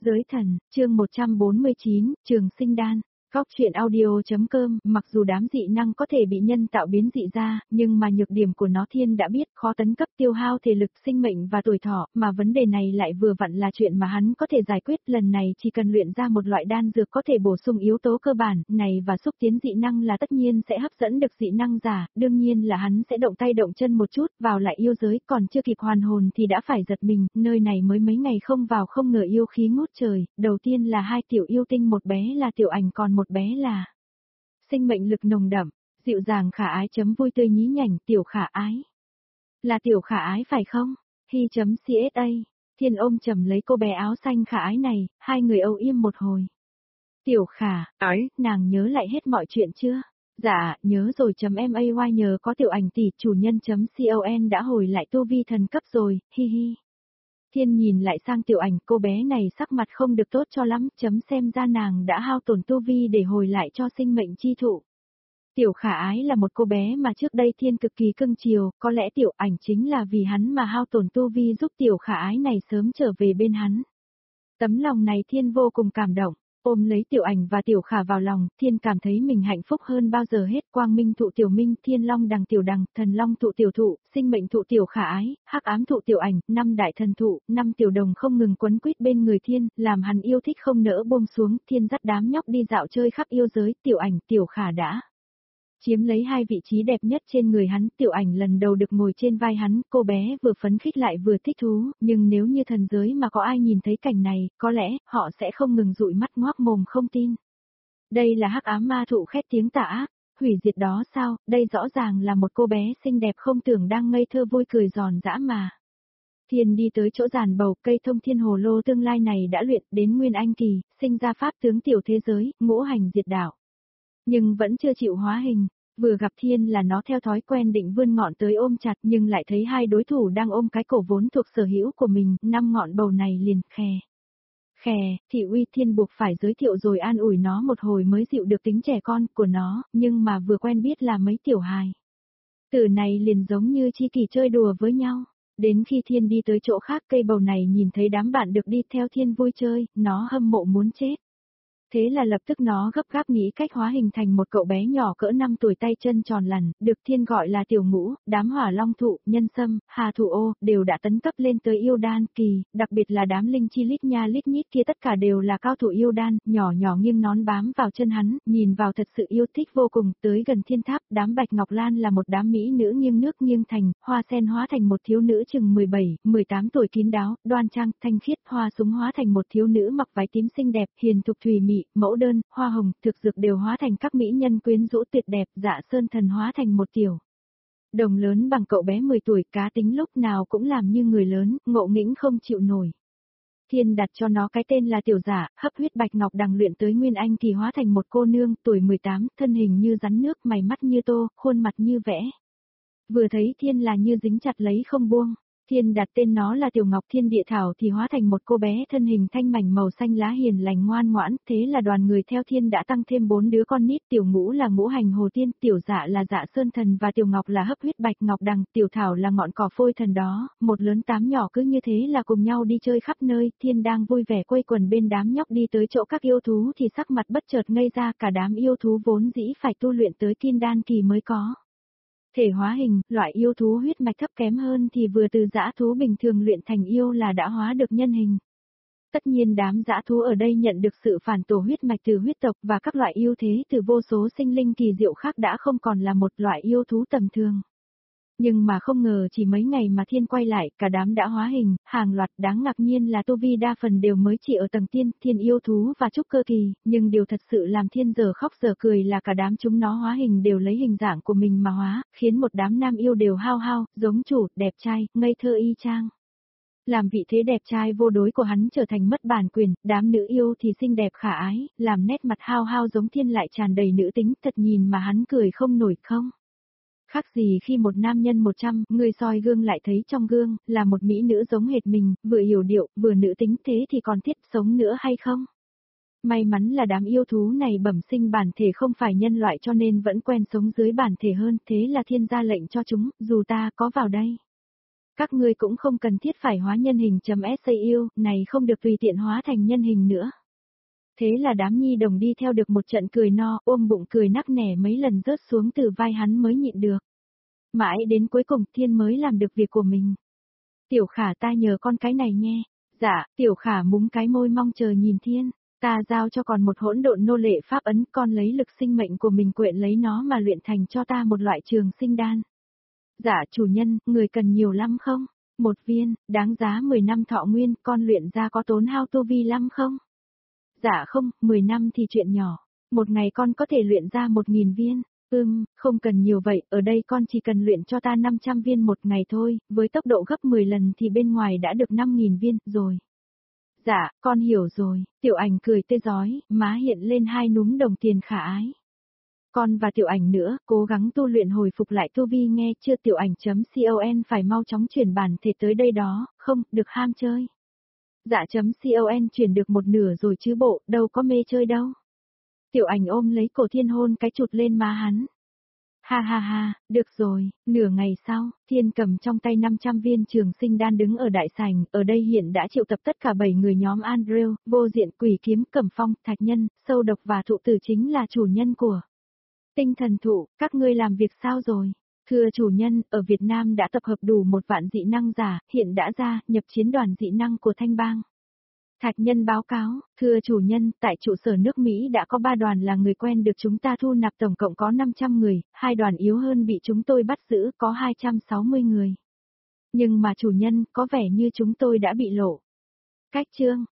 Giới thần, chương 149, Trường Sinh Đan. Góc truyện audio.com. Mặc dù đám dị năng có thể bị nhân tạo biến dị ra, nhưng mà nhược điểm của nó Thiên đã biết, khó tấn cấp, tiêu hao thể lực, sinh mệnh và tuổi thọ, mà vấn đề này lại vừa vặn là chuyện mà hắn có thể giải quyết. Lần này chỉ cần luyện ra một loại đan dược có thể bổ sung yếu tố cơ bản này và xúc tiến dị năng là tất nhiên sẽ hấp dẫn được dị năng giả, đương nhiên là hắn sẽ động tay động chân một chút, vào lại yêu giới, còn chưa kịp hoàn hồn thì đã phải giật mình, nơi này mới mấy ngày không vào không ngờ yêu khí ngút trời. Đầu tiên là hai tiểu yêu tinh, một bé là Tiểu Ảnh, còn một bé là sinh mệnh lực nồng đậm, dịu dàng khả ái chấm vui tươi nhí nhảnh. Tiểu Khả Ái. Là Tiểu Khả Ái phải không? Hi.csa. Thiên ôm chầm lấy cô bé áo xanh khả ái này, hai người âu yếm một hồi. Tiểu Khả Ái, nàng nhớ lại hết mọi chuyện chưa? Dạ, nhớ rồi. .may nhờ có Tiểu Ảnh tỷ, chủ nhân .con đã hồi lại tu vi thần cấp rồi, hi hi. Thiên nhìn lại sang Tiểu Ảnh, cô bé này sắc mặt không được tốt cho lắm, xem ra nàng đã hao tổn tu vi để hồi lại cho sinh mệnh chi thụ. Tiểu Khả Ái là một cô bé mà trước đây Thiên cực kỳ cưng chiều, có lẽ Tiểu Ảnh chính là vì hắn mà hao tổn tu vi giúp Tiểu Khả Ái này sớm trở về bên hắn. Tấm lòng này Thiên vô cùng cảm động. Ôm lấy Tiểu Ảnh và Tiểu Khả vào lòng, Thiên cảm thấy mình hạnh phúc hơn bao giờ hết. Quang minh thụ Tiểu Minh, Thiên long đằng Tiểu Đằng, thần long thụ Tiểu Thụ, sinh mệnh thụ Tiểu Khả Ái, hắc ám thụ Tiểu Ảnh, 5 đại thần thụ, 5 tiểu đồng không ngừng quấn quýt bên người Thiên, làm hắn yêu thích không nỡ buông xuống. Thiên dắt đám nhóc đi dạo chơi khắp yêu giới, Tiểu Ảnh, Tiểu Khả đã chiếm lấy hai vị trí đẹp nhất trên người hắn. Tiểu Ảnh lần đầu được ngồi trên vai hắn, cô bé vừa phấn khích lại vừa thích thú, nhưng nếu như thần giới mà có ai nhìn thấy cảnh này, có lẽ họ sẽ không ngừng dụi mắt ngoác mồm không tin. Đây là hắc ám ma thụ khét tiếng tà ác, hủy diệt đó sao? Đây rõ ràng là một cô bé xinh đẹp không tưởng đang ngây thơ vui cười giòn giã mà. Thiên đi tới chỗ giàn bầu, cây thông thiên hồ lô tương lai này đã luyện đến nguyên anh kỳ, sinh ra pháp tướng tiểu thế giới, ngũ hành diệt đạo. Nhưng vẫn chưa chịu hóa hình, vừa gặp Thiên là nó theo thói quen định vươn ngọn tới ôm chặt, nhưng lại thấy hai đối thủ đang ôm cái cổ vốn thuộc sở hữu của mình, 5 ngọn bầu này liền khè, thị uy. Thiên buộc phải giới thiệu rồi an ủi nó một hồi mới dịu được tính trẻ con của nó, nhưng mà vừa quen biết là mấy tiểu hài tử này liền giống như chi kỷ chơi đùa với nhau. Đến khi Thiên đi tới chỗ khác, cây bầu này nhìn thấy đám bạn được đi theo Thiên vui chơi, nó hâm mộ muốn chết. Thế là lập tức nó gấp gáp nghĩ cách hóa hình thành một cậu bé nhỏ cỡ 5 tuổi, tay chân tròn lằn, được Thiên gọi là Tiểu Ngũ. Đám hỏa long thụ, nhân sâm, hà thụ ô, đều đã tấn cấp lên tới yêu đan kỳ, đặc biệt là đám linh chi lít nha lít nhít kia tất cả đều là cao thủ yêu đan, nhỏ nhỏ nghiêng nón bám vào chân hắn, nhìn vào thật sự yêu thích vô cùng. Tới gần Thiên tháp, đám bạch ngọc lan là một đám mỹ nữ nghiêng nước nghiêng thành, hoa sen hóa thành một thiếu nữ chừng 17, 18 tuổi kín đáo, đoan trang, thanh khiết, hoa súng hóa thành một thiếu nữ mặc váy tím xinh đẹp, hiền thục thùy mị, mẫu đơn, hoa hồng, thực dược đều hóa thành các mỹ nhân quyến rũ tuyệt đẹp, Dạ Sơn Thần hóa thành một tiểu đồng lớn bằng cậu bé 10 tuổi, cá tính lúc nào cũng làm như người lớn, ngộ nghĩnh không chịu nổi. Thiên đặt cho nó cái tên là Tiểu Giả, hấp huyết bạch ngọc đằng luyện tới nguyên anh kỳ hóa thành một cô nương, tuổi 18, thân hình như rắn nước, mày mắt như tô, khuôn mặt như vẽ. Vừa thấy Thiên là như dính chặt lấy không buông. Thiên đặt tên nó là Tiểu Ngọc. Thiên địa thảo thì hóa thành một cô bé thân hình thanh mảnh màu xanh lá, hiền lành ngoan ngoãn, thế là đoàn người theo Thiên đã tăng thêm 4 đứa con nít. Tiểu Ngũ là ngũ hành hồ tiên, Tiểu Dạ là Dạ Sơn Thần và Tiểu Ngọc là hấp huyết bạch ngọc đằng, Tiểu Thảo là ngọn cỏ phôi thần đó, một lớn 8 nhỏ, cứ như thế là cùng nhau đi chơi khắp nơi. Thiên đang vui vẻ quây quần bên đám nhóc đi tới chỗ các yêu thú thì sắc mặt bất chợt ngây ra, cả đám yêu thú vốn dĩ phải tu luyện tới kim đan kỳ mới có thể hóa hình, loại yêu thú huyết mạch thấp kém hơn thì vừa từ dã thú bình thường luyện thành yêu là đã hóa được nhân hình. Tất nhiên đám dã thú ở đây nhận được sự phản tổ huyết mạch từ huyết tộc và các loại yêu thế từ vô số sinh linh kỳ diệu khác, đã không còn là một loại yêu thú tầm thường. Nhưng mà không ngờ chỉ mấy ngày mà Thiên quay lại, cả đám đã hóa hình, hàng loạt. Đáng ngạc nhiên là tu vi đa phần đều mới chỉ ở tầng thiên yêu thú và trúc cơ kỳ, nhưng điều thật sự làm Thiên giờ khóc giờ cười là cả đám chúng nó hóa hình đều lấy hình dạng của mình mà hóa, khiến một đám nam yêu đều hao, giống chủ, đẹp trai, ngây thơ y chang. Làm vị thế đẹp trai vô đối của hắn trở thành mất bản quyền, đám nữ yêu thì xinh đẹp khả ái, làm nét mặt hao giống Thiên lại tràn đầy nữ tính, thật nhìn mà hắn cười không nổi không. Khác gì khi một nam nhân 100 người soi gương lại thấy trong gương là một mỹ nữ giống hệt mình, vừa hiểu điệu, vừa nữ tính, thế thì còn thiết sống nữa hay không? May mắn là đám yêu thú này bẩm sinh bản thể không phải nhân loại cho nên vẫn quen sống dưới bản thể hơn, thế là Thiên ra lệnh cho chúng, dù ta có vào đây Các ngươi cũng không cần thiết phải hóa nhân hình.sau, này không được tùy tiện hóa thành nhân hình nữa. Thế là đám nhi đồng đi theo được một trận cười no, ôm bụng cười nắc nẻ mấy lần rớt xuống từ vai hắn mới nhịn được. Mãi đến cuối cùng Thiên mới làm được việc của mình. Tiểu Khả ta nhờ con cái này nghe. Dạ, Tiểu Khả múm cái môi mong chờ nhìn Thiên. Ta giao cho còn một hỗn độn nô lệ pháp ấn, con lấy lực sinh mệnh của mình quyện lấy nó mà luyện thành cho ta một loại trường sinh đan. Dạ chủ nhân, người cần nhiều lắm không? Một viên, đáng giá 10 năm thọ nguyên, con luyện ra có tốn hao tu vi lắm không? Dạ không, 10 năm thì chuyện nhỏ. Một ngày con có thể luyện ra 1.000 viên. Không cần nhiều vậy, ở đây con chỉ cần luyện cho ta 500 viên một ngày thôi, với tốc độ gấp 10 lần thì bên ngoài đã được 5.000 viên, rồi. Dạ, con hiểu rồi, Tiểu Ảnh cười tươi rói, má hiện lên hai núm đồng tiền khả ái. Con và Tiểu Ảnh nữa, cố gắng tu luyện hồi phục lại tu vi nghe chưa Tiểu Ảnh.com phải mau chóng chuyển bản thể tới đây đó, không, được ham chơi. Dạ.com chuyển được một nửa rồi chứ bộ, đâu có mê chơi đâu. Tiểu Ảnh ôm lấy cổ Thiên hôn cái chụt lên má hắn. Ha ha ha, được rồi, nửa ngày sau, Thiên cầm trong tay 500 viên trường sinh đan đứng ở đại sảnh, ở đây hiện đã triệu tập tất cả 7 người nhóm Andrew, vô diện quỷ kiếm, cẩm phong, thạch nhân, sâu độc và thụ tử chính là chủ nhân của tinh thần thụ, các ngươi làm việc sao rồi? Thưa chủ nhân, ở Việt Nam đã tập hợp đủ 1 vạn dị năng giả, hiện đã ra, nhập chiến đoàn dị năng của Thanh Bang. Thạch nhân báo cáo, thưa chủ nhân, tại trụ sở nước Mỹ đã có 3 đoàn là người quen được chúng ta thu nạp tổng cộng có 500 người, 2 đoàn yếu hơn bị chúng tôi bắt giữ có 260 người. Nhưng mà chủ nhân, có vẻ như chúng tôi đã bị lộ. Cách chương